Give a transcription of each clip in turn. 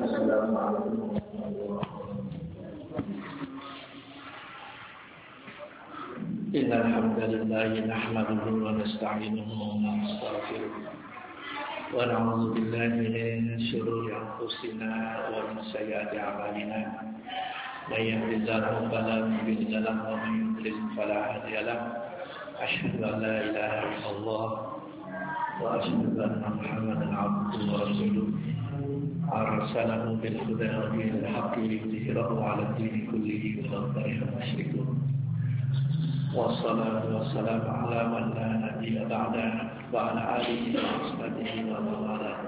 Assalamualaikum warahmatullahi wabarakatuh. Innal hamdalillah nahmaduhu wa nasta'inuhu wa nastaghfiruh wa na'udzu billahi min shururi anfusina wa min sayyiati a'malina. May yahdihillahu fala mudilla lahu wa may yudlil fala hadiya lahu. Asyhadu an la ilaha illallah wa asyhadu anna Muhammadan 'abduhu wa rasuluh. Arsalahu bil huda wa dinil haqqi liyudhhirahu 'ala ad-dini kullihi walau kariha al-musyrikun. Wassalatu wassalamu ala man la nabiyya ba'dahu wa ala alihi wa sahbihi wa man walah.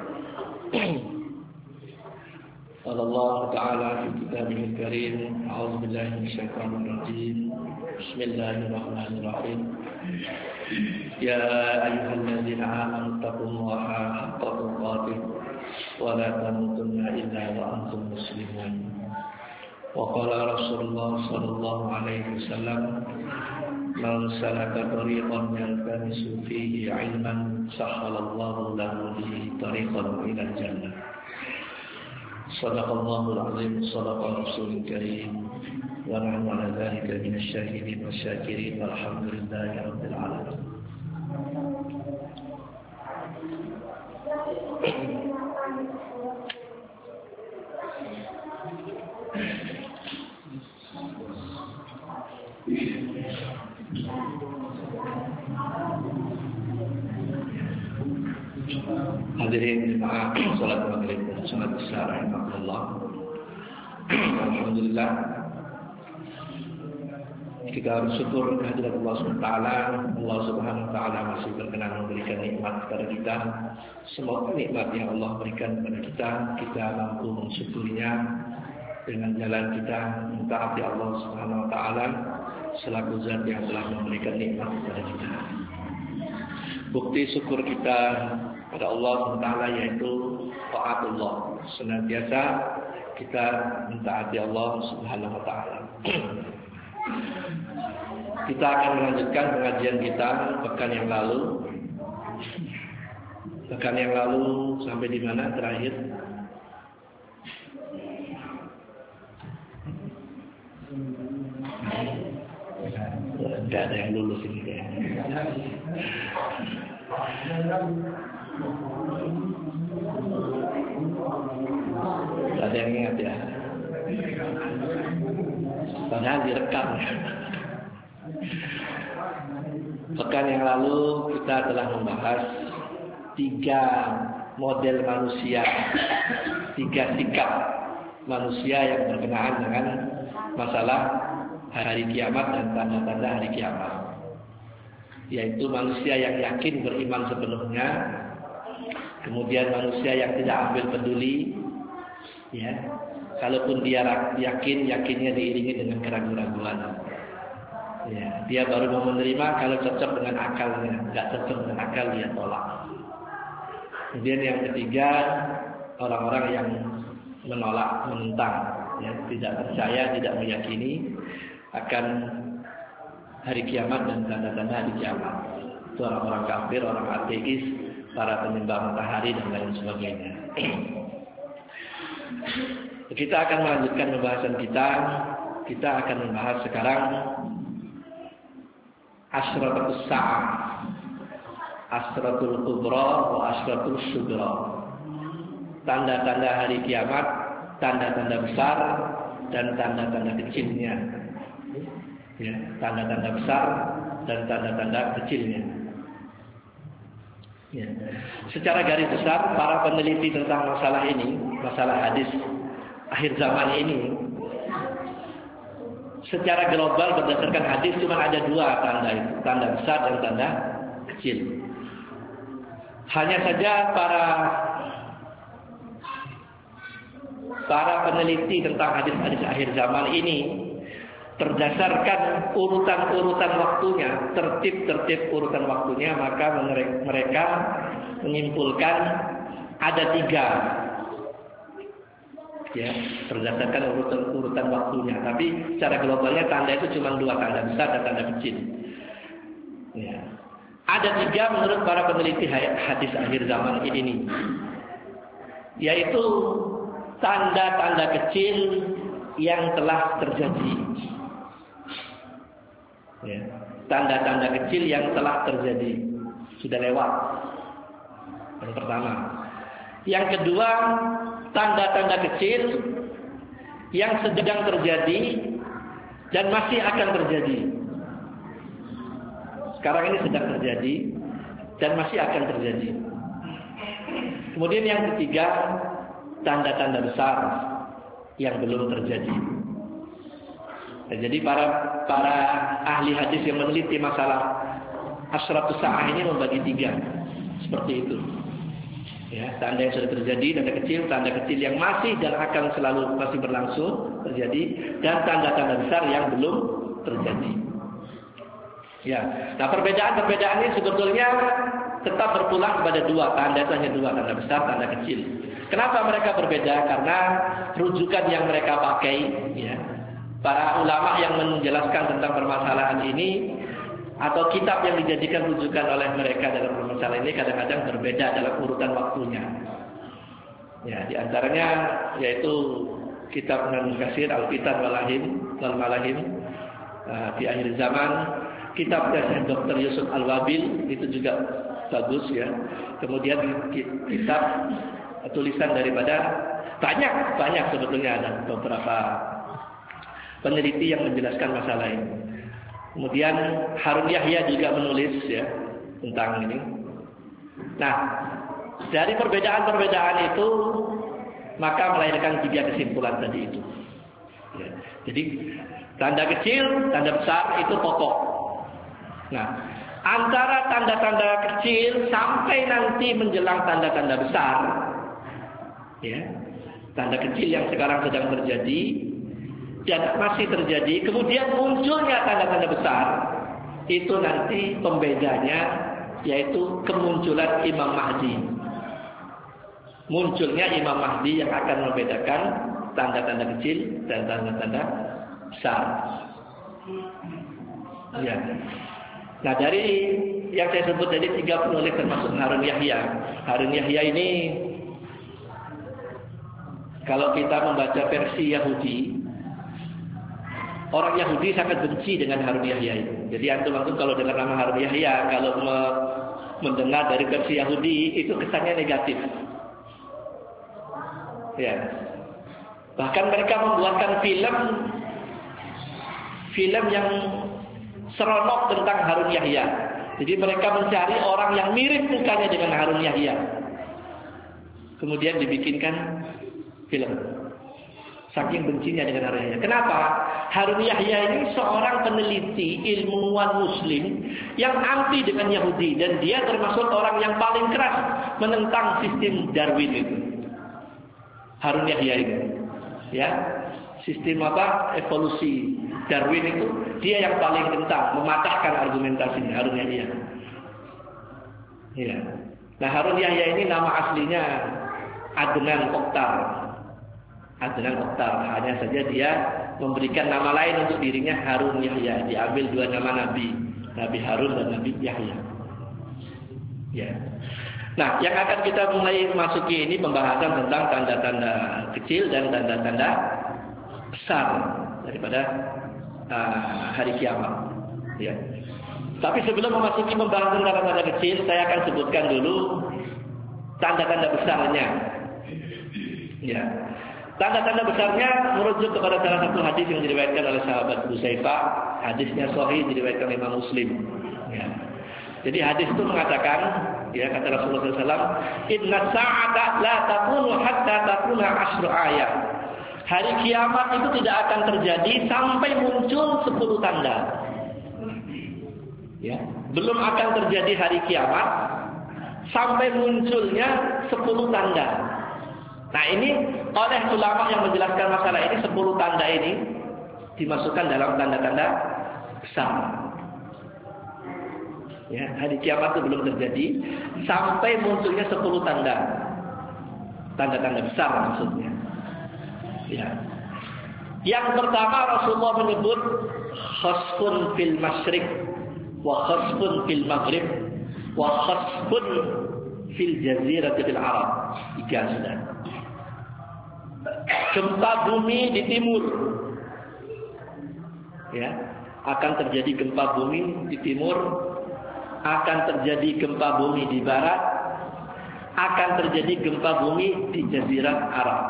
Qala Allah Ta'ala fi kitabihil karim, a'udzu billahi minasyaitonir rajim. Bismillahirrahmanirrahim. Ya ayyuhalladzina amanu taqullaha haqqa tuqatih wa la tamutunna illa wa antum muslimun. Wa qala Rasulullah sallallahu alaihi wasallam, man salaka tariqan yaltamisu fihi 'ilman sahhalallahu lahu bihi tariqan ila jannah. Sadaqallahul azim, sadaqa rasulul karim, wa nahnu ala dzalika minasy syahidin wasyakirin walhamdulillahi rabbil alamin. Hadirin jemaah salat maghrib dan salat isya rahimakumullah. Alhamdulillah, kita bersyukur kehadirat Allah SWT. Allah Subhanahu wa taala masih berkenan memberikan nikmat kepada kita. Semoga nikmat yang Allah berikan kepada kita mampu mensyukurinya dengan jalan kita mentaati Allah Subhanahu wa taala selaku zat yang telah memberikan nikmat kepada kita. Bukti syukur kita pada Allah SWT yaitu taatullah. Senantiasa kita mentaati Allah Subhanahu wa taala. Kita akan melanjutkan pengajian kita pekan yang lalu. Pekan yang lalu sampai di mana terakhir? Tidak ada yang lulus ini kayaknya. Ada yang ingat ya? Padahal direkam. Pekan yang lalu kita telah membahas 3 model manusia, 3 sikap manusia yang berkenaan dengan masalah hari kiamat dan tanda-tanda hari kiamat. Yaitu manusia yang yakin beriman sepenuhnya, kemudian manusia yang tidak ambil peduli, ya. Kalaupun dia yakin, yakinnya diiringi dengan keraguan-keraguan. Ya, dia baru mau menerima kalau cocok dengan akalnya, nggak cocok dengan akal dia tolak. Kemudian yang ketiga, orang-orang yang menolak, menentang, ya, tidak percaya, tidak meyakini akan hari kiamat dan tanda-tanda hari kiamat. Itu orang-orang kafir, orang ateis, para penyembah matahari dan lain sebagainya. Kita akan melanjutkan pembahasan kita. Kita akan membahas sekarang Asratul Sa'ah, Asratul Kubra wa Asratul Sugra. Tanda-tanda hari kiamat, tanda-tanda besar dan tanda-tanda kecilnya. Ya, tanda-tanda besar dan tanda-tanda kecilnya. Ya. Secara garis besar, para peneliti tentang masalah ini, masalah hadis akhir zaman ini, secara global berdasarkan hadis cuma ada 2 tanda itu, tanda besar dan tanda kecil. Hanya saja para peneliti tentang hadis-hadis akhir zaman ini berdasarkan urutan-urutan waktunya, tertib-tertib urutan waktunya, maka mereka menyimpulkan ada 3, ya, berdasarkan urutan waktunya. Tapi secara globalnya tanda itu cuma 2, tanda besar dan tanda kecil. Ya. Ada 3 menurut para peneliti hadis akhir zaman ini, yaitu tanda-tanda kecil yang telah terjadi. Ya, tanda-tanda kecil yang telah terjadi sudah lewat. Yang pertama. Yang kedua, tanda-tanda kecil yang sedang terjadi dan masih akan terjadi. Sekarang ini sedang terjadi dan masih akan terjadi. Kemudian yang ketiga, tanda-tanda besar yang belum terjadi. Nah, jadi para ahli hadis yang meneliti masalah Asyratus Sa'ah ini membagi tiga seperti itu. Ya, tanda yang sudah terjadi, tanda kecil yang masih dan akan selalu masih berlangsung terjadi, dan tanda-tanda besar yang belum terjadi. Ya, nah perbedaan-perbedaan ini sebetulnya tetap berpulang kepada dua tanda, itu hanya dua, tanda besar, tanda kecil. Kenapa mereka berbeda? Karena rujukan yang mereka pakai, ya, para ulama yang menjelaskan tentang permasalahan ini atau kitab yang dijadikan rujukan oleh mereka dalam permasalahan ini kadang-kadang berbeda dalam urutan waktunya. Ya, di antaranya yaitu kitab Ibnu Katsir Al-Fitan wal Malahim di akhir zaman, kitabnya Dr. Yusuf Al-Wabil itu juga bagus ya. Kemudian kitab tulisan daripada banyak sebetulnya, ada beberapa peneliti yang menjelaskan masalah ini. Kemudian Harun Yahya juga menulis ya tentang ini. Nah, dari perbedaan-perbedaan itu maka melahirkan tiga kesimpulan tadi itu. Ya, jadi tanda kecil, tanda besar itu pokok. Nah, antara tanda-tanda kecil sampai nanti menjelang tanda-tanda besar, ya, tanda kecil yang sekarang sedang terjadi dan masih terjadi, kemudian munculnya tanda-tanda besar, itu nanti pembedanya yaitu kemunculan Imam Mahdi. Munculnya Imam Mahdi yang akan membedakan tanda-tanda kecil dan tanda-tanda besar. Ya. Nah, dari yang saya sebut tadi tiga penulis termasuk Harun Yahya. Harun Yahya ini kalau kita membaca versi Yahudi, orang Yahudi sangat benci dengan Harun Yahya itu. Jadi antum kalau dengar nama Harun Yahya, kalau mendengar dari versi Yahudi itu kesannya negatif. Ya. Bahkan mereka membuatkan film yang seronok tentang Harun Yahya. Jadi mereka mencari orang yang mirip mukanya dengan Harun Yahya. Kemudian dibikinkan film. Saking bencinya dengan Harun Yahya. Kenapa? Harun Yahya ini seorang peneliti ilmuwan Muslim yang anti dengan Yahudi, dan dia termasuk orang yang paling keras menentang sistem Darwin itu. Harun Yahya itu, ya, sistem evolusi Darwin itu dia yang paling tentang, mematahkan argumentasinya Harun Yahya. Ya. Nah, Harun Yahya ini nama aslinya Adnan Oktar. Adnan Oktar, hanya saja dia memberikan nama lain untuk dirinya, Harun Yahya. Diambil dua nama Nabi, Nabi Harun dan Nabi Yahya. Ya. Nah, yang akan kita mulai masuki ini pembahasan tentang tanda-tanda kecil dan tanda-tanda besar daripada hari kiamat. Ya. Tapi sebelum memasuki pembahasan tanda-tanda kecil, saya akan sebutkan dulu tanda-tanda besarnya. Ya. Tanda-tanda besarnya merujuk kepada salah satu hadis yang diriwayatkan oleh sahabat Hudzaifah. Hadisnya sahih, diriwayatkan oleh Imam Muslim. Ya. Jadi hadis itu mengatakan, ya, kata Rasulullah SAW, Inna sa'ata la takunu hatta takuna asyru ayat. Hari kiamat itu tidak akan terjadi sampai muncul 10 tanda. Ya, belum akan terjadi hari kiamat sampai munculnya 10 tanda. Nah, ini oleh ulama yang menjelaskan masalah ini, 10 tanda ini dimasukkan dalam tanda-tanda besar. Ya, hari kiamat itu belum terjadi sampai munculnya 10 tanda. Tanda-tanda besar maksudnya. Ya. Yang pertama Rasulullah menyebut khasfun fil masyriq wa khasfun fil maghrib wa khasfun fil jazirati fil Arab. 3 sudah. gempa bumi di timur. Ya, akan terjadi gempa bumi di timur, akan terjadi gempa bumi di barat, akan terjadi gempa bumi di Jazirah Arab.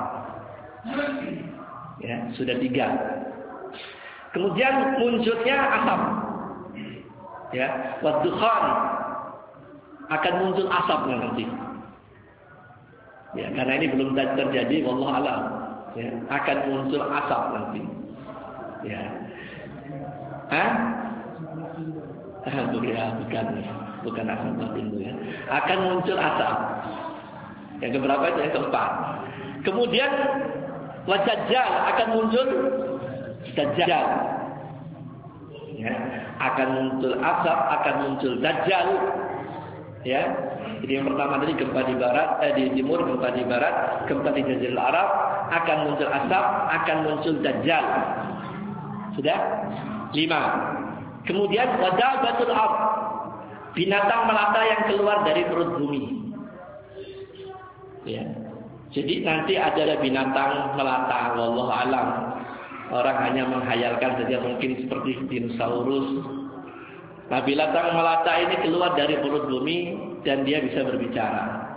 Ya, sudah 3. Kemudian munculnya asap. Ya, wadukhan, akan muncul asap nanti. Ya, karena ini belum terjadi, wallahu a'lam. Ya, akan muncul asap nanti. Ya. Bukan asap batin itu ya. Akan muncul asap. Yang keberapa itu? Yang keempat. Kemudian wajajjal, akan muncul dajjal. Ya, akan muncul asap, akan muncul dajjal. Ya. Jadi yang pertama tadi gempa di barat, di timur, gempa di barat, gempa di Jazirah Arab, akan muncul asap, akan muncul dajjal. Sudah? 5. Kemudian wadabatul ard, binatang melata yang keluar dari perut bumi. Ya. Jadi nanti ada binatang melata, wallahu alam. Orang hanya menghayalkan saja, mungkin seperti dinosaurus. Nah, binatang melata ini keluar dari perut bumi dan dia bisa berbicara.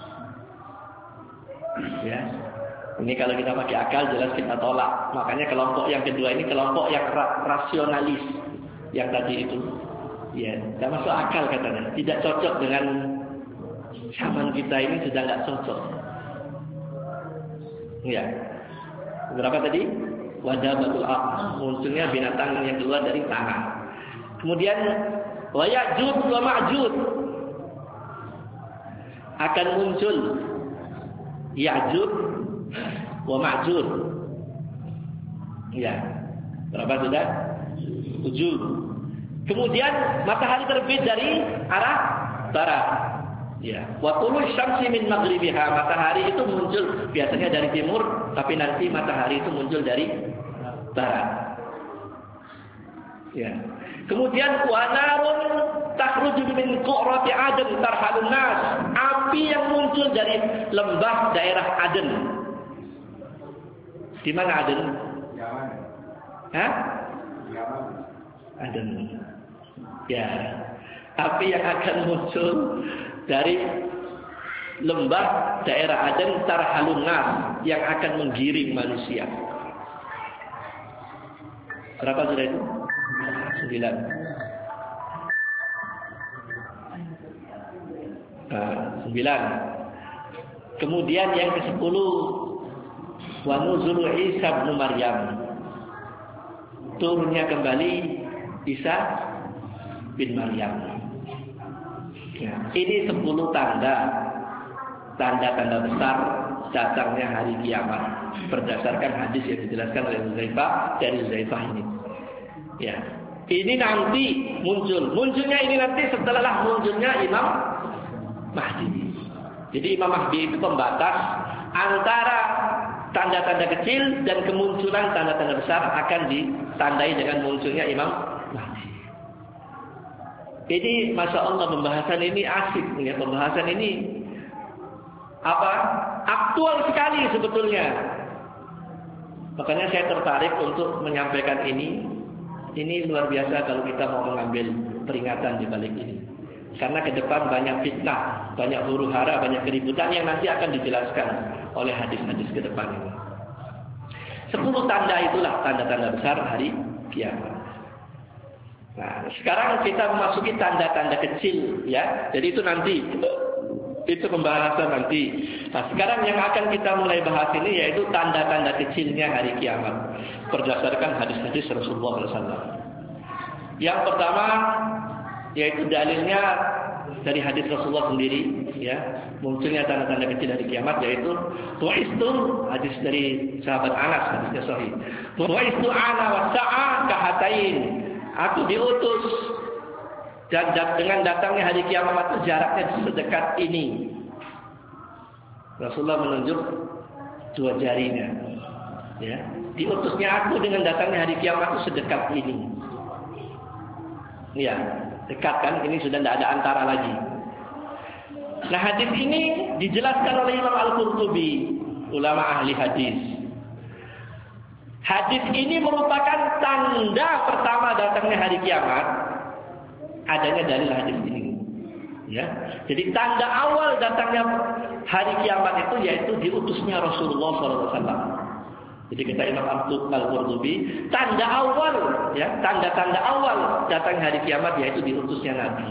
Ya. Ini kalau kita pakai akal jelas kita tolak. Makanya kelompok yang kedua ini kelompok yang rasionalis. Yang tadi itu. Ya, tidak masuk akal katanya. Tidak cocok dengan zaman kita ini, sudah tidak cocok. Ya. Berapa tadi? Wadabatul ard, munculnya binatang yang keluar dari tanah. Kemudian wa Ya'juj wa Ma'juj, akan muncul Ya'juj wa Ma'juj. Ya. Berapa sudah? 7. Kemudian matahari terbit dari arah barat. Ya. Wa tulu'ush syamsi min maghribiha, matahari itu muncul biasanya dari timur, tapi nanti matahari itu muncul dari barat. Ya. Kemudian wa narun takhruju min qurrati Aden tarhalun nas, api yang muncul dari lembah daerah Aden. Di mana Aden? Yaman. Hah? Yaman. Aden. Ya. Api yang akan muncul dari lembah daerah Aden tarhalun nas, yang akan menggiring manusia. Berapa sudah itu? 9. Nah, 9. Kemudian yang ke-10, wa nuzulu Isa bin Maryam, turunnya kembali Isa bin Maryam. Ya, ini 10 tanda-tanda besar datangnya hari kiamat berdasarkan hadis yang dijelaskan oleh Huzaifah dari Huzaifah ini. Ya, ini nanti munculnya ini nanti setelah munculnya Imam Mahdi. Jadi Imam Mahdi itu pembatas antara tanda-tanda kecil dan kemunculan tanda-tanda besar akan ditandai dengan munculnya Imam Mahdi. Jadi Masya Allah, pembahasan ini asik ya, pembahasan ini aktual sekali sebetulnya. Makanya saya tertarik untuk menyampaikan ini. Ini luar biasa kalau kita mau mengambil peringatan di balik ini. Karena ke depan banyak fitnah, banyak huru-hara, banyak keributan yang nanti akan dijelaskan oleh hadis-hadis ke depan ini. 10 tanda itulah tanda-tanda besar hari kiamat. Nah, sekarang kita memasuki tanda-tanda kecil ya. Jadi itu nanti, itu pembahasan nanti. Nah, sekarang yang akan kita mulai bahas ini yaitu tanda-tanda kecilnya hari kiamat berdasarkan hadis-hadis Rasulullah SAW. Yang pertama yaitu dalilnya dari hadis Rasulullah sendiri ya, munculnya tanda-tanda kecil hari kiamat yaitu bu'istu, hadis dari sahabat Anas, hadisnya sahih. Bu'istu ana wassa'a kahatain, aku diutus dan dengan datangnya hari kiamat itu jaraknya sedekat ini. Rasulullah menunjuk 2 jarinya. Ya, diutusnya aku dengan datangnya hari kiamat itu sedekat ini. Ya, dekat kan? Ini sudah tidak ada antara lagi. Nah, hadis ini dijelaskan oleh Imam Al-Qurtubi, ulama ahli hadis. Hadis ini merupakan tanda pertama datangnya hari kiamat. Adanya dalil hadis ini. Ya. Jadi tanda awal datangnya hari kiamat itu yaitu diutusnya Rasulullah SAW. Jadi kata Imam Al-Qurtubi, tanda awal, ya, tanda-tanda awal datangnya hari kiamat yaitu diutusnya Nabi.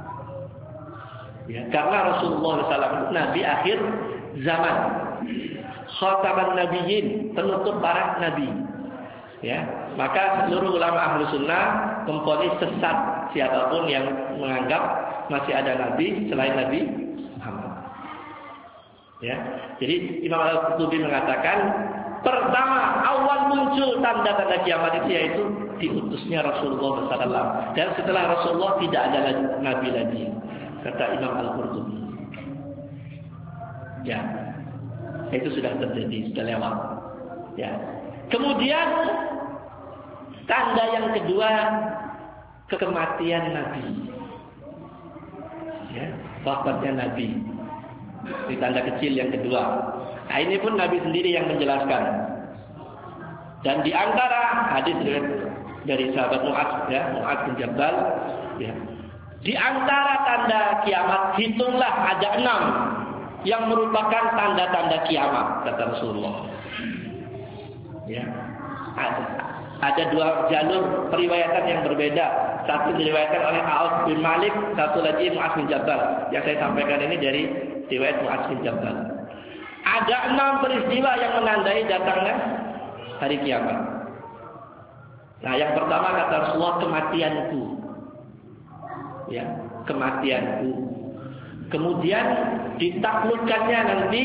Ya, karena Rasulullah SAW Nabi akhir zaman, khataman nabiyyin, penutup para nabi. Ya, maka seluruh ulama ahlu sunnah memvonis sesat siapapun yang menganggap masih ada nabi selain Nabi Muhammad. Ya, jadi Imam Al-Qurtubi mengatakan pertama awal muncul tanda-tanda kiamat itu yaitu diutusnya Rasulullah SAW. Dan setelah Rasulullah tidak ada nabi lagi, kata Imam Al-Qurtubi. Ya, itu sudah terjadi, sudah lewat. Ya. Kemudian tanda yang kedua, kematian Nabi. Ya, wafatnya Nabi. Ini tanda kecil yang kedua. Nah, ini pun Nabi sendiri yang menjelaskan. Dan di antara hadis dari sahabat Mu'adz, ya, Mu'adz bin Jabal, ya. Di antara tanda kiamat, hitunglah ada 6 yang merupakan tanda-tanda kiamat, kata Rasulullah. Ya, ada 2 jalur periwayatan yang berbeda. Satu diriwayatkan oleh Auf bin Malik, satu lagi Mu'adz bin Jabal. Yang saya sampaikan ini dari riwayat Mu'adz bin Jabal. Ada 6 peristiwa yang menandai datangnya hari kiamat. Nah, yang pertama kata Rasulullah, kematianku. Ya, kematianku. Kemudian ditaklukkannya nanti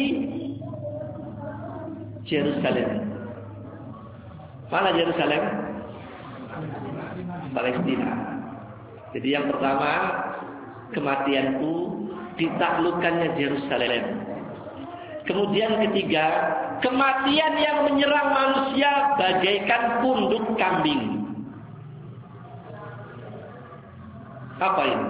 Yerusalem. Mana Yerusalem? Palestina. Jadi yang pertama, kematianku, ditaklukkannya Yerusalem. Kemudian ketiga, kematian yang menyerang manusia bagaikan punduk kambing. Apa ini?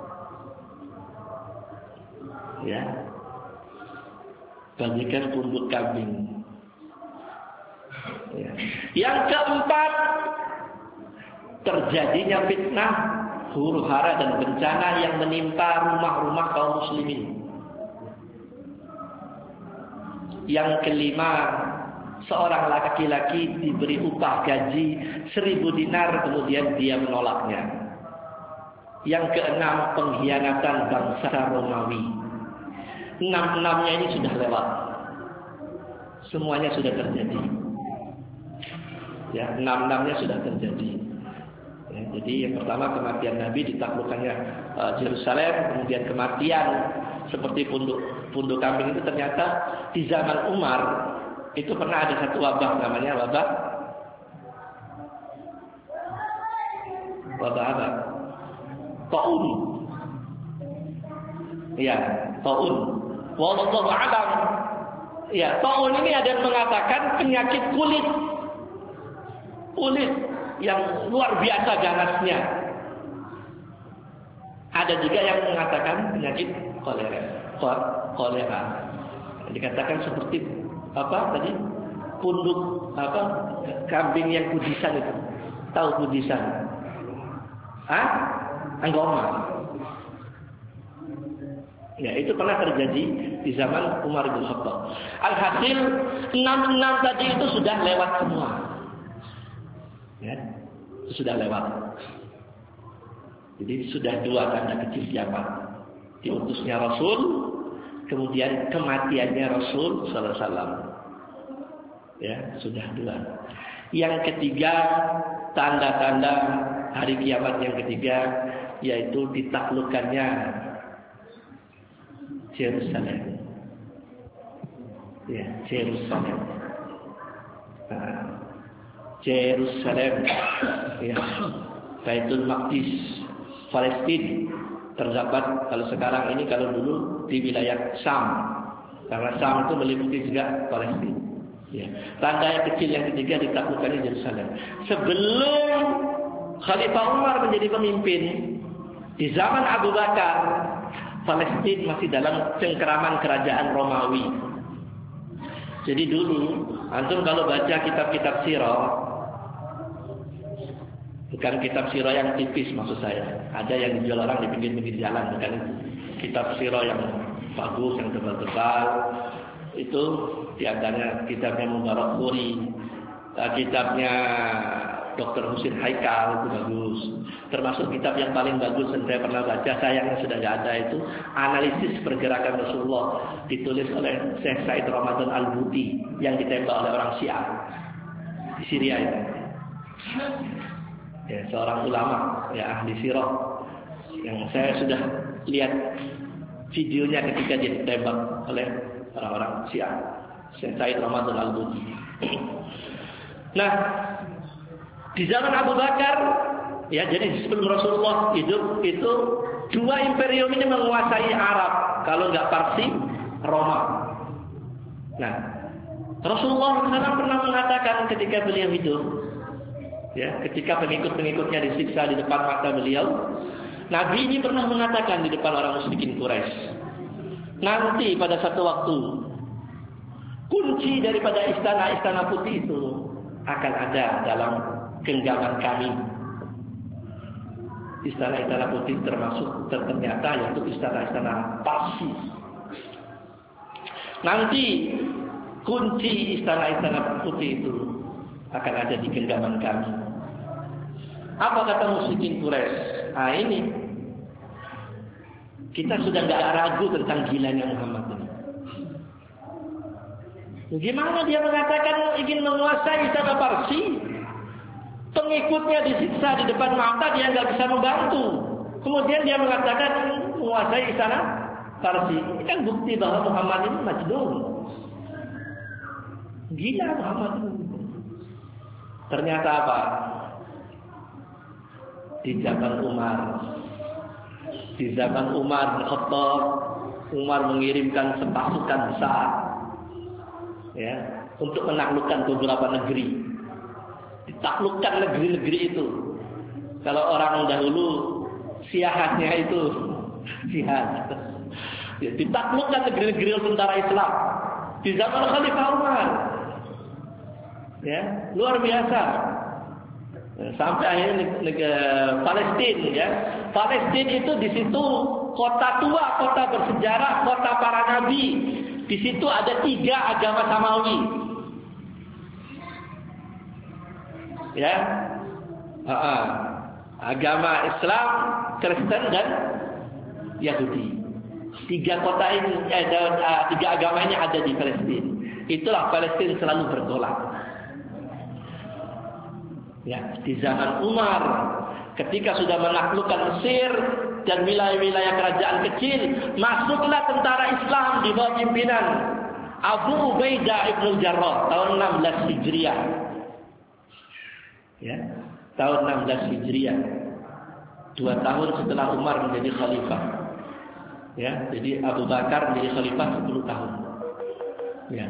Ya, bagaikan punduk kambing. Ya. Yang keempat, terjadinya fitnah, huru-hara dan bencana yang menimpa rumah-rumah kaum muslimin. Yang kelima, seorang laki-laki diberi upah gaji 1.000 dinar kemudian dia menolaknya. Yang keenam, pengkhianatan bangsa Romawi. 6-6-nya ini sudah lewat. Semuanya sudah terjadi. Ya, 6-6-nya sudah terjadi. Ya, jadi yang pertama kematian Nabi, ditaklukkannya Yerusalem, kemudian kematian seperti punduk kambing itu ternyata di zaman Umar itu pernah ada satu wabah namanya wabah apa? Taun. Ya, taun. Wallahu a'lam. Ya, taun ini ada yang mengatakan penyakit kulit yang luar biasa ganasnya. Ada juga yang mengatakan penyakit kolera. Dikatakan seperti apa tadi? Punduk apa? Kambing yang kudisan itu. Tahu kudisan? Anggoma. Ya, itu pernah terjadi di zaman Umar bin Khattab. Alhasil 6-6 tadi itu sudah lewat semua. Ya, itu sudah lewat. Jadi sudah 2 tanda kecil kiamat. Diutusnya Rasul, kemudian kematiannya Rasul sallallahu alaihi wasallam. Ya, sudah 2. Yang ketiga, tanda-tanda hari kiamat yang ketiga yaitu ditaklukkannya Yerusalem. Ya, Yerusalem. Yerusalem. Ya. Baitul Maqdis, Palestina. Terdapat kalau sekarang ini, kalau dulu di wilayah Syam. Karena Syam itu meliputi juga Palestina. Ya. Tanda yang kecil yang ketiga ditaklukkannya Yerusalem. Sebelum Khalifah Umar menjadi pemimpin, di zaman Abu Bakar, Palestina masih dalam cengkeraman kerajaan Romawi. Jadi dulu, antum kalau baca kitab-kitab sirah, bukan kitab sirah yang tipis maksud saya. Ada yang dijual orang di pinggir-pinggir jalan, bukan itu. Kitab sirah yang bagus, yang tebal-tebal, itu diantaranya kitabnya Mubarakfuri, kitabnya Dr. Husin Haikal itu bagus. Termasuk kitab yang paling bagus yang saya pernah baca, sayangnya sudah tidak ada, itu analisis pergerakan Rasulullah, ditulis oleh Syekh Said Ramadan Al-Buti yang ditembak oleh orang Syiah di Syria itu. Ya, seorang ulama, ya ahli sirah, yang saya sudah lihat videonya ketika dia ditembak oleh orang-orang Syiah, Syekh Said Ramadan Al-Buti. Nah, di zaman Abu Bakar, ya, jadi sebelum Rasulullah hidup itu dua imperium ini menguasai Arab, kalau nggak Parsi, Roma. Nah, Rasulullah SAW pernah mengatakan ketika beliau hidup, ya, ketika pengikut-pengikutnya disiksa di depan mata beliau, Nabi ini pernah mengatakan di depan orang musyrikin Quraisy, nanti pada satu waktu kunci daripada istana-istana putih itu akan ada dalam genggaman kami. Istana-istana putih termasuk ternyata yaitu istana-istana Parsi. Nanti kunci istana-istana putih itu akan ada di genggaman kami. Apa kata musyrikin Quraisy? Nah ini kita sudah nggak ragu tentang gilanya Muhammad ini. Bagaimana dia mengatakan ingin menguasai istana Parsi? Pengikutnya disiksa di depan mata, dia nggak bisa membantu. Kemudian dia mengatakan menguasai istana Parsi. Ini kan bukti bahwa Muhammad ini majnun. Gila Muhammad ini. Ternyata apa? Di zaman Umar bin Khattab, Umar mengirimkan pasukan besar, ya, untuk menaklukkan beberapa negeri. Ditaklukkan negeri-negeri itu. Kalau orang dahulu siahatnya itu sihat. Ya, ditaklukkan negeri-negeri tentara Islam di zaman Khalifah Umar. Ya, luar biasa. Sampai akhirnya Palestina, ya. Palestina itu di situ kota tua, kota bersejarah, kota para nabi. Di situ ada 3 agama samawi. Ya, agama Islam, Kristen dan Yahudi. 3 kota ini, 3 agama ini ada di Palestina. Itulah Palestina selalu bergolak. Ya, di zaman Umar, ketika sudah menaklukkan Mesir dan wilayah-wilayah kerajaan kecil, masuklah tentara Islam di bawah pimpinan Abu Ubaidah ibn Jarrah tahun 16 Hijriah. Ya, tahun 16 Hijriah. 2 tahun setelah Umar menjadi khalifah. Ya, jadi Abu Bakar menjadi khalifah 10 tahun. Ya.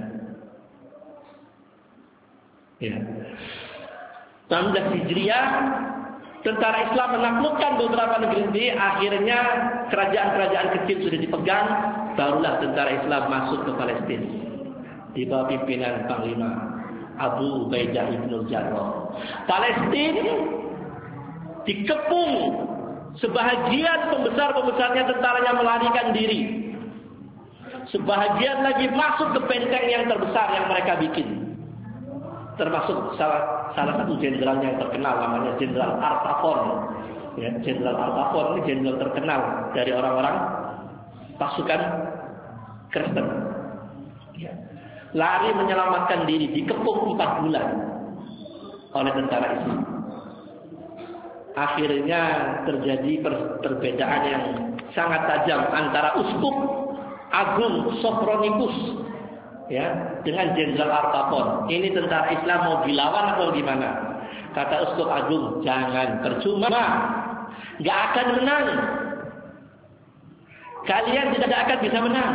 Ya. 16 Hijriah, tentara Islam menaklukkan beberapa negeri. Akhirnya kerajaan-kerajaan kecil sudah dipegang, barulah tentara Islam masuk ke Palestina di bawah pimpinan Panglima Abu Ubaidah ibn Jarrah. Palestina dikepung, sebahagian pembesar-pembesarnya tentaranya melarikan diri. Sebahagian lagi masuk ke benteng yang terbesar yang mereka bikin. Termasuk salah satu jenderal yang terkenal, namanya Jenderal Artafon. Ya, Jenderal Artafon ini jenderal terkenal dari orang-orang pasukan Kristen. Ya. Lari menyelamatkan diri, dikepung 4 bulan oleh tentara Islam. Akhirnya terjadi perbedaan yang sangat tajam antara Uskup Agung Sophronikus, ya, dengan Jenderal Artafon. Ini tentara Islam mau dilawan atau gimana? Kata Uskup Agung, jangan, percuma, nggak akan menang. Kalian tidak akan bisa menang.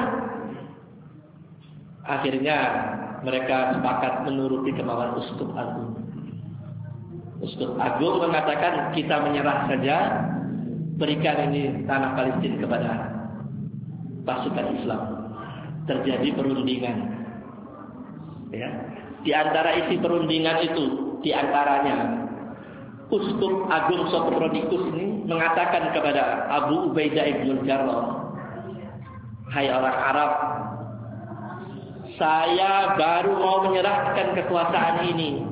Akhirnya mereka sepakat menuruti kemauan Uskup Agung. Uskup Agung mengatakan, kita menyerah saja, berikan ini tanah Palestina kepada pasukan Islam. Terjadi perundingan. Ya. Di antara isi perundingan itu, di antaranya Uskup Agung Sopronikus ini mengatakan kepada Abu Ubaidah ibn Jarrah, hai orang Arab, saya baru mau menyerahkan kekuasaan ini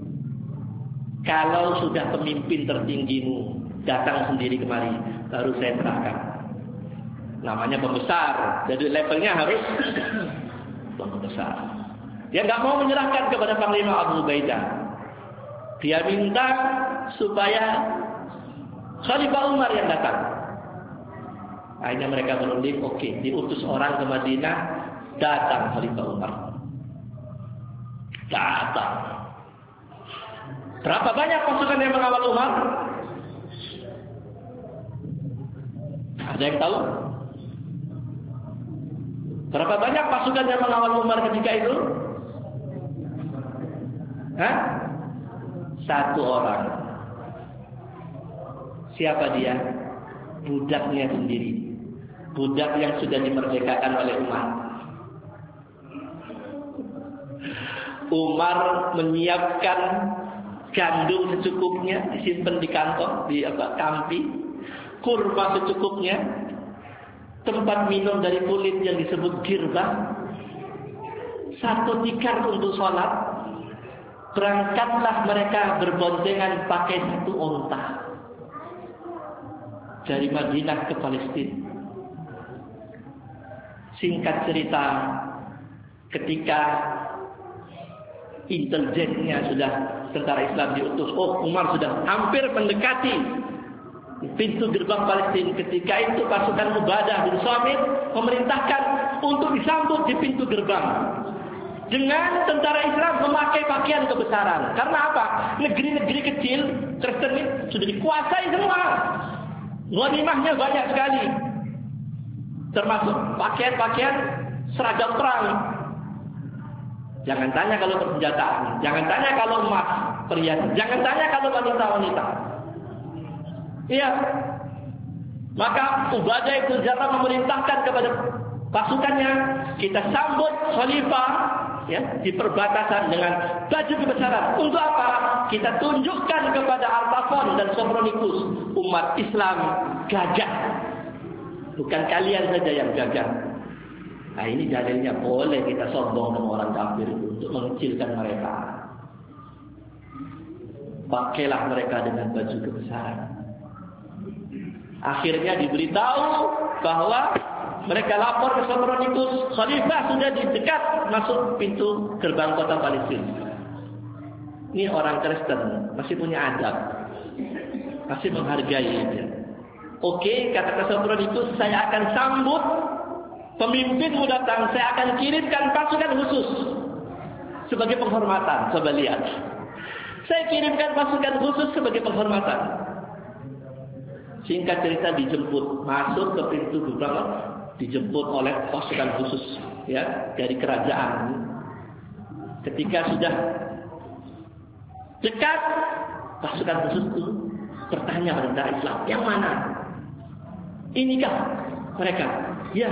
kalau sudah pemimpin tertinggimu datang sendiri kemari, baru saya serahkan. Namanya pembesar, jadi levelnya harus pembesar. Dia nggak mau menyerahkan kepada Panglima Abu Ubaidah. Dia minta supaya Khalifah Umar yang datang. Akhirnya mereka berunding, oke, diutus orang ke Madinah, datang Khalifah Umar. Datang. Berapa banyak pasukan yang mengawal Umar? Ada yang tahu? Berapa banyak pasukan yang mengawal Umar ketika itu? Hah? 1 orang. Siapa dia? Budaknya sendiri. Budak yang sudah dimerdekakan oleh Umar. Umar menyiapkan gandum secukupnya, disimpan di kantong, di kampi, kurma secukupnya, tempat minum dari kulit yang disebut girbah, 1 tikar untuk sholat. Berangkatlah mereka berboncengan pakai 1 unta dari Madinah ke Palestina. Singkat cerita, ketika intelijennya sudah, tentara Islam diutus, Umar sudah hampir mendekati pintu gerbang Palestina. Ketika itu pasukan Ubadah bin Samit memerintahkan untuk disambut di pintu gerbang dengan tentara Islam memakai pakaian kebesaran. Karena apa? Negeri-negeri kecil Kristen ini sudah dikuasai semua. Ghanimahnya banyak sekali. Termasuk pakaian-pakaian seragam perang. Jangan tanya kalau persenjataan, jangan tanya kalau emas, perhiasan, jangan tanya kalau wanita-wanita. Iya. Maka Ubadah bin Jarrah memerintahkan kepada pasukannya, kita sambut khalifah ya di perbatasan dengan baju kebesaran. Untuk apa? Kita tunjukkan kepada Artafon dan Sopronikus, umat Islam gagah. Bukan kalian saja yang gagah. Nah, ini dalilnya boleh kita sombong sama orang kafir untuk mengecilkan mereka. Pakailah mereka dengan baju kebesaran. Akhirnya diberitahu bahwa mereka lapor ke Sopronikus, khalifah sudah di dekat masuk pintu gerbang kota Palestina. Ini orang Kristen, masih punya adab, masih menghargai dia. Oke, kata Sopronikus, saya akan sambut pemimpinmu datang, saya akan kirimkan pasukan khusus sebagai penghormatan. Coba lihat, saya kirimkan pasukan khusus sebagai penghormatan. Singkat cerita dijemput, masuk ke pintu gerbang, dijemput oleh pasukan khusus ya dari kerajaan. Ketika sudah dekat, pasukan khusus itu bertanya pada tentara Islam, yang mana? Inikah mereka? Ya.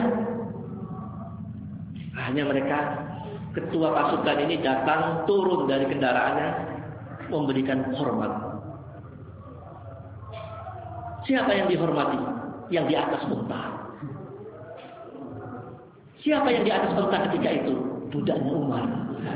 Hanya mereka, ketua pasukan ini datang turun dari kendaraannya memberikan hormat. Siapa yang dihormati? Yang di atas unta. Siapa yang di atas unta ketika itu? Budaknya Umar.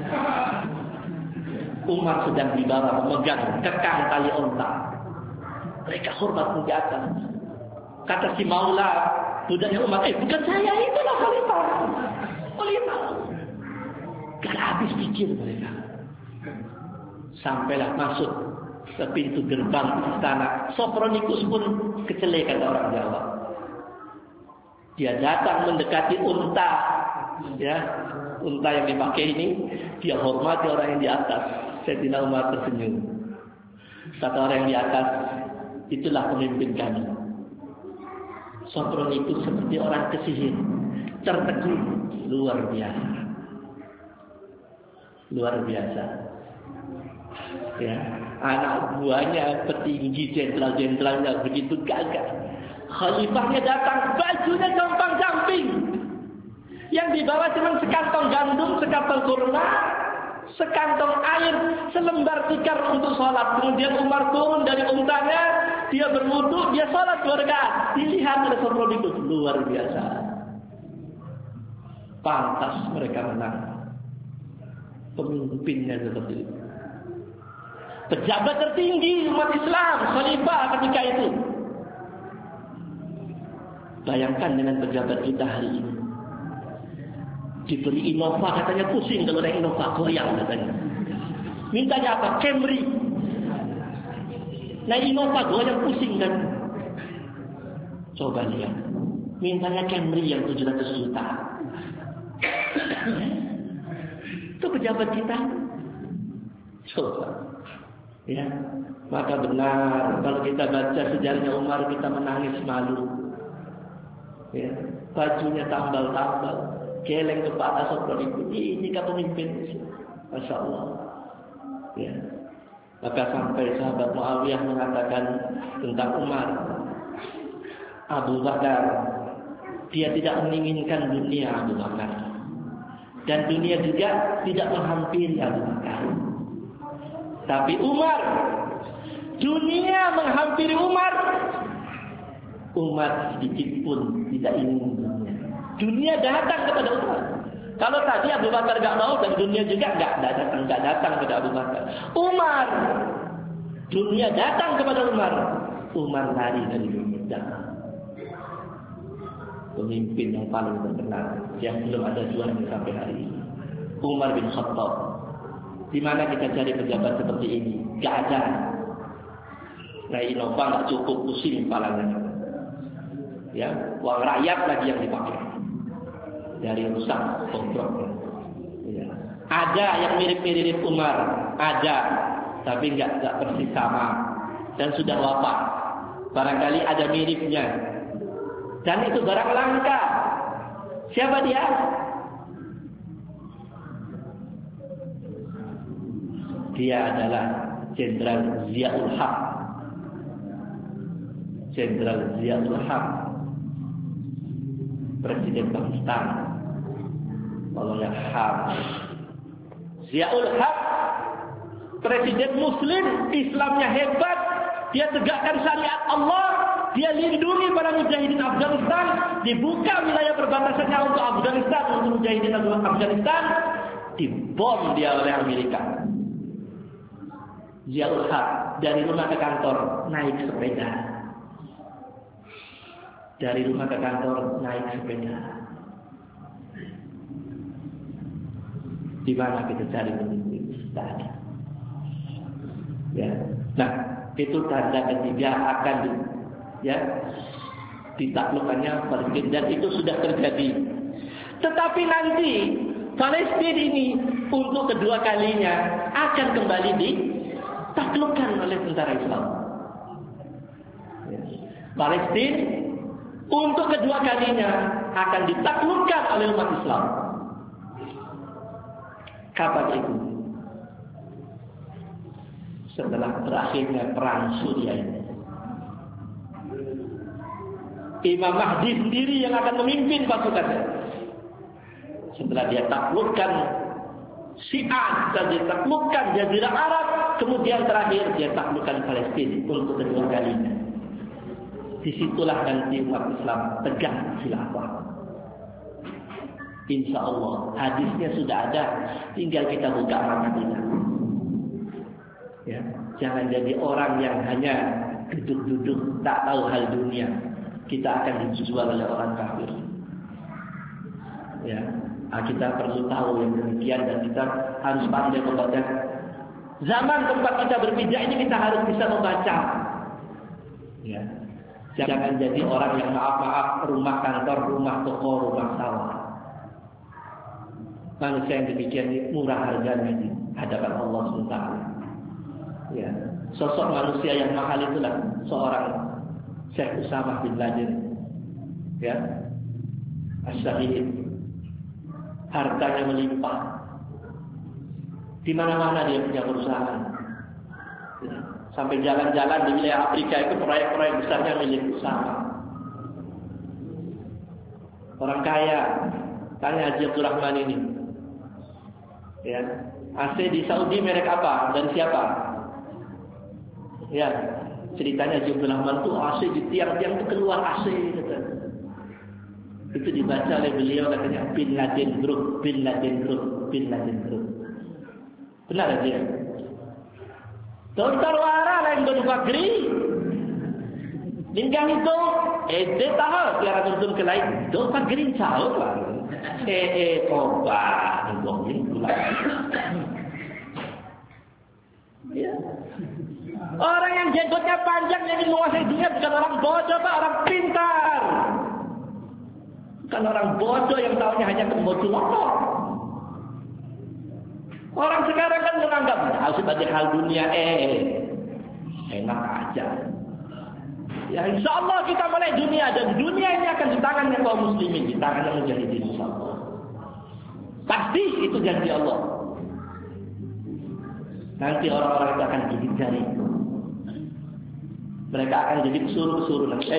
Umar sedang dibawa memegang kekang tali unta. Mereka hormat di atas. Kata si Maula, budaknya Umar, bukan saya, itulah khalifah. Khalifah. Gak habis pikir mereka. Sampailah masuk ke pintu gerbang istana. Sopronikus pun kecelek, kata orang Jawa. Dia datang mendekati unta, ya, unta yang dipakai ini. Dia hormati orang yang di atas. Sayyidina Umar tersenyum. Kata orang yang di atas, itulah pemimpin kami. Sopronikus seperti orang kesihir, tertegun, luar biasa, luar biasa. Ya, anak buahnya petinggi jenderal-jenderalnya begitu gagah. Khalifahnya datang, bajunya compang-camping. Yang dibawa cuma sekantong gandum, sekantong kurma, sekantong air, selembar tikar untuk sholat. Kemudian Umar turun dari untanya, dia berwudu, dia sholat 2 rakaat. Dilihat oleh Sofron itu, luar biasa. Pantas mereka menang. Pemimpinnya seperti itu. Pejabat tertinggi umat Islam, khalifah ketika itu. Bayangkan dengan pejabat kita hari ini. Diberi Innova, katanya pusing kalau naik Innova, goyang katanya. Mintanya apa? Camry. Naik Innova, goyang pusing kan. Coba lihat. Mintanya Camry yang 700 juta. Itu pejabat kita. Coba. Ya, maka benar kalau kita baca sejarahnya Umar, kita menangis malu. Ya, bajunya tambal-tambal, geleng kepala seperti itu. Ini pemimpin, Masya Allah. Ya, maka sampai sahabat Muawiyah mengatakan tentang Umar, Abu Bakar, dia tidak menginginkan dunia Abu Bakar, dan dunia juga tidak menghampiri Abu Bakar. Tapi Umar, dunia menghampiri Umar. Umar sedikit pun tidak ingin dunia. Dunia datang kepada Umar. Kalau tadi Abu Bakar tidak mau, dan dunia juga tidak datang kepada Abu Bakar. Umar, dunia datang kepada Umar. Umar lari dari dunia. Pemimpin yang paling terkenal, yang belum ada juaranya sampai hari ini, Umar bin Khattab. Di mana kita cari pejabat seperti ini? Gak ada. Nah, Innova nggak cukup, pusing kepalanya. Ya, uang rakyat lagi yang dipakai. Dari rusak, bobrok. Ya. Ada yang mirip-mirip Umar, ada, tapi nggak persis sama. Dan sudah wafat. Barangkali ada miripnya. Dan itu barang langka. Siapa dia? Dia adalah Jenderal Ziaul Haq. Jenderal Ziaul Haq, Presiden Pakistan. Kalau yang Haq, Ziaul Haq, Presiden Muslim, Islamnya hebat. Dia tegakkan syariat Allah. Dia lindungi para mujahidin Afghanistan. Dibuka wilayah perbatasannya untuk Afghanistan, untuk mujahidin Afghanistan. Dibom dia oleh Amerika. Ziaul Haq dari rumah ke kantor naik sepeda. Dari rumah ke kantor naik sepeda. Di mana kita cari pemimpin? Tadi. Ya. Nah, itu tanda ketiga akan ditaklukkannya Palestina, dan itu sudah terjadi. Tetapi nanti Palestina ini untuk kedua kalinya akan kembali ditaklukkan oleh tentara Islam. Palestina untuk kedua kalinya akan ditaklukkan oleh umat Islam. Kapan itu? Setelah berakhirnya perang Suriah ini. Imam Mahdi sendiri yang akan memimpin pasukannya. Setelah dia taklukkan Syiah dan dia taklukkan Jazirah Arab, kemudian terakhir dia taklukkan Palestina untuk kedua kalinya. Disitulah nanti umat Islam tegak khilafah. Insya Allah hadisnya sudah ada, tinggal kita buka mata kita. Ya, jangan jadi orang yang hanya duduk-duduk tak tahu hal dunia. Kita akan dijual oleh orang kafir. Ya, kita perlu tahu yang demikian, dan kita harus pandai membaca. Zaman tempat kita berpijak ini kita harus bisa membaca. Ya, jangan jadi orang yang maaf-maaf rumah kantor, rumah toko, rumah sawah. Manusia yang demikian ini murah harganya di hadapan Allah SWT. Ya, sosok manusia yang mahal itulah seorang Syekh Usamah bin Laden, ya, As-Syahid, hartanya melimpah, di mana-mana dia punya perusahaan, ya. Sampai jalan-jalan di wilayah Afrika itu proyek-proyek besarnya milik Usamah. Orang kaya, tanya Haji Abdul Rahman ini, Ya, AC di Saudi merek apa? Dari siapa? Ya, ceritanya Jibril Rahman itu AC di tiang-tiang itu keluar AC kata. Itu dibaca oleh beliau katanya Bin Laden Group, Bin Laden Group, Bin Laden Group. Benar aja. Dokter wara lain berfakri. Lingkang itu, dia tahu tiara turun ke lain. Dokter green tahu lah. Obat, ngomongin pula. Ya. Orang yang jenggotnya panjang yang menguasai dunia bukan orang bodoh, Pak, orang pintar. Bukan orang bodoh yang tahunya hanya kebodohan. Orang sekarang kan menganggap tahu sebagai hal dunia, enak aja. Ya insya Allah kita mulai dunia, dan dunia ini akan di tangannya kaum muslimin, di tangannya mujahidin insya Allah. Pasti itu janji Allah. Nanti orang-orang itu akan gigit jari. Mereka akan jadi suruh nanti.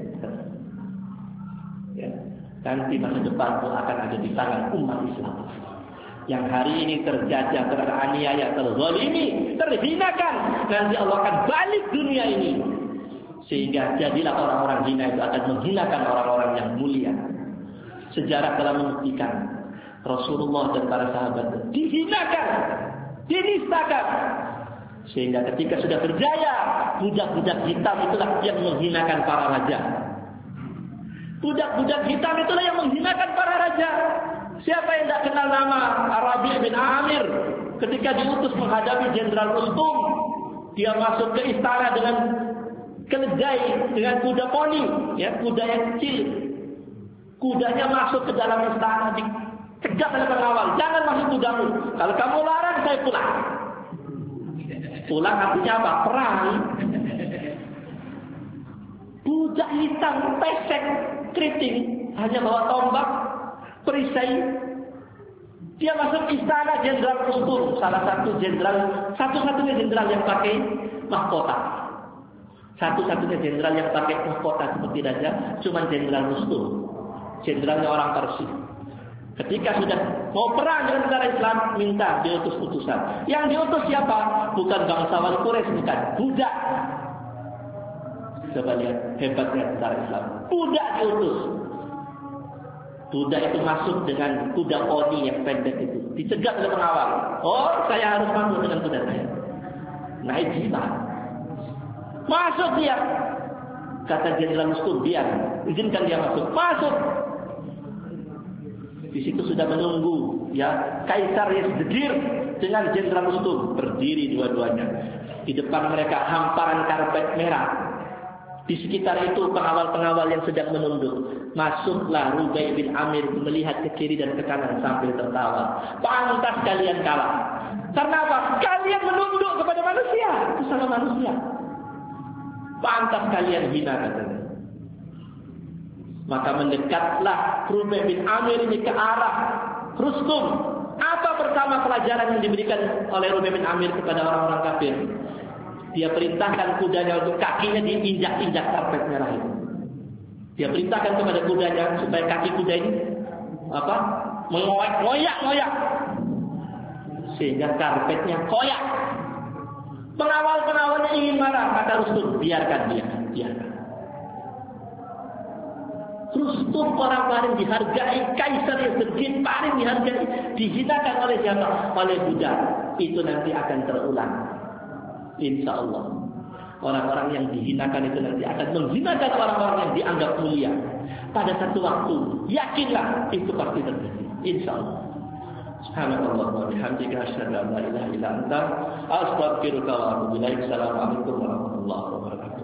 Ya. Nanti masa depan itu akan ada di tangan umat Islam. Yang hari ini terjajah, teraniaya, terzalimi, terhinakan. Nanti Allah akan balik dunia ini. Sehingga jadilah orang-orang hina itu akan menghinakan orang-orang yang mulia. Sejarah telah membuktikan Rasulullah dan para sahabat dihinakan, dinistakan. Sehingga ketika sudah berjaya, budak-budak hitam itulah yang menghinakan para raja. Budak-budak hitam itulah yang menghinakan para raja. Siapa yang tidak kenal nama Rabi' bin Amir ketika diutus menghadapi Jenderal Rustum? Dia masuk ke istana dengan keledai, dengan kuda poni, ya, kuda yang kecil. Kudanya masuk ke dalam istana, dicegah oleh pengawal, jangan masuk kudamu. Kalau kamu larang, saya pulang. Pulang artinya apa? Perang. Budak hitam, pesek, keriting, hanya bawa tombak, perisai. Dia masuk istana Jenderal Rustum, salah satu jenderal, satu-satunya jenderal yang pakai mahkota. Satu-satunya jenderal yang pakai mahkota seperti raja, cuma Jenderal Rustum. Jenderalnya orang Persia. Ketika sudah mau perang dengan negara Islam, minta diutus utusan. Yang diutus siapa? Bukan bangsawan Quraisy, bukan. Budak. Coba lihat hebatnya tentara Islam. Budak diutus. Budak itu masuk dengan kuda poni yang pendek itu. Dicegat oleh pengawal. Oh, saya harus masuk dengan kuda saya. Naik jiwa. Masuk dia. Kata Jenderal Rustum, biar. Izinkan dia masuk. Masuk. Di situ sudah menunggu, ya, Kaisar Yazdegir dengan Jenderal Rustum berdiri dua-duanya. Di depan mereka hamparan karpet merah. Di sekitar itu pengawal-pengawal yang sedang menunduk. Masuklah Rubai bin Amir melihat ke kiri dan ke kanan sambil tertawa. Pantas kalian kalah. Karena apa? Kalian menunduk kepada manusia. Itu sama manusia. Pantas kalian hina katanya. Maka mendekatlah Rubai bin Amir ini ke arah Rustum. Apa pertama pelajaran yang diberikan oleh Rubai bin Amir kepada orang-orang kafir? Dia perintahkan kudanya untuk kakinya diinjak-injak karpet merah itu. Dia perintahkan kepada kudanya supaya kaki kuda ini apa? Mengoyak-ngoyak. Sehingga karpetnya koyak. Pengawal-pengawalnya ingin marah, kata Rustum, biarkan dia, biarkan. Rustum orang paling dihargai, Kaisar Yazdegir paling dihargai, dihinakan oleh siapa? Oleh budak. Itu nanti akan terulang. Insya Allah. Orang-orang yang dihinakan itu nanti akan menghinakan orang-orang yang dianggap mulia. Pada satu waktu, yakinlah itu pasti terjadi. Insya Allah. Subhanallah wa bihamdika asyhadu an la ilaha illa anta astaghfiruka wa atubu ilaik. Assalamualaikum warahmatullahi wabarakatuh.